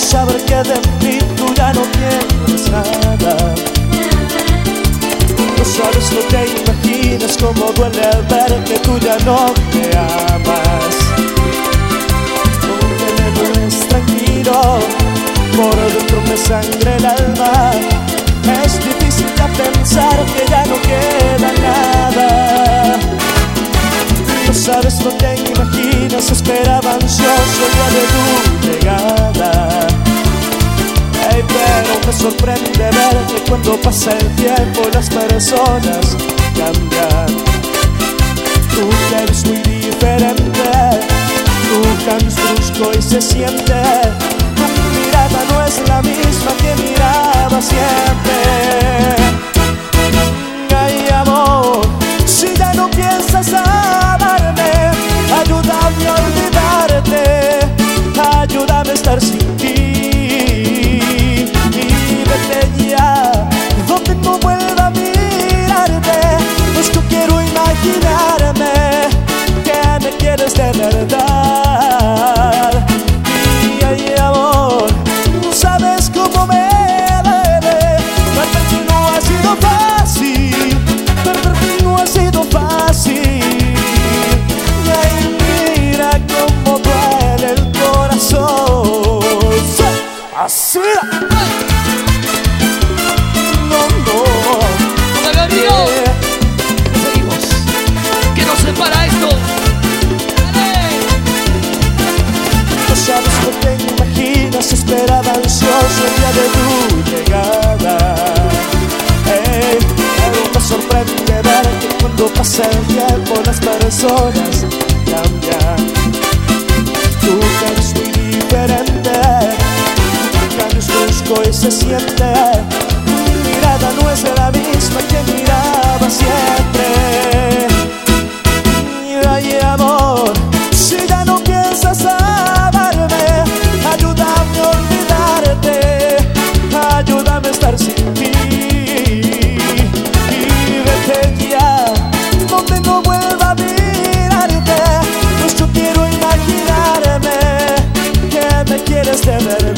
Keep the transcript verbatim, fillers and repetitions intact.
saber que de mí tú ya no tienes nada. No sabes, no te imaginas cómo duele al ver que tú ya no me amas. Aunque me dueles tranquilo, por dentro me sangra el alma. Es difícil ya pensar que ya no queda nada. No sabes, no te imaginas, esperaba ansioso el día de tu llegada. Hey, pero me sorprende ver que cuando pasa el tiempo las personas cambian. Tú que eres muy diferente, tu canto brusco y se siente. Tu mirada no es la misma que miraba siempre. Ay, amor, si ya no piensas amarme, ayúdame a olvidarte, ayúdame a estar sin ti. Y vete ya, donde no vuelva a mirarte, pues yo quiero imaginarme que me quieres de verdad. Y ay, amor, sabes cómo me duele, perderte no ha sido fácil, perderte no ha sido fácil. Y ay, mira cómo duele el corazón. Así. No, no. Hola, Río. Seguimos. ¿Qué nos separa esto? No sabes, no te imaginas, esperaba ansioso el día de tu llegada. Hey, pero me sorprende ver que cuando pasa el tiempo las personas cambian. Tú que eres muy diferente, tu cambio es brusco y se siente. Tu mirada no es la misma que miraba siempre. Y ay, amor, si ya no piensas amarme, ayúdame a olvidarte, ayúdame a estar sin ti. Y vete ya, donde no vuelva a mirarte, pues yo quiero imaginarme que me quieres de verdad.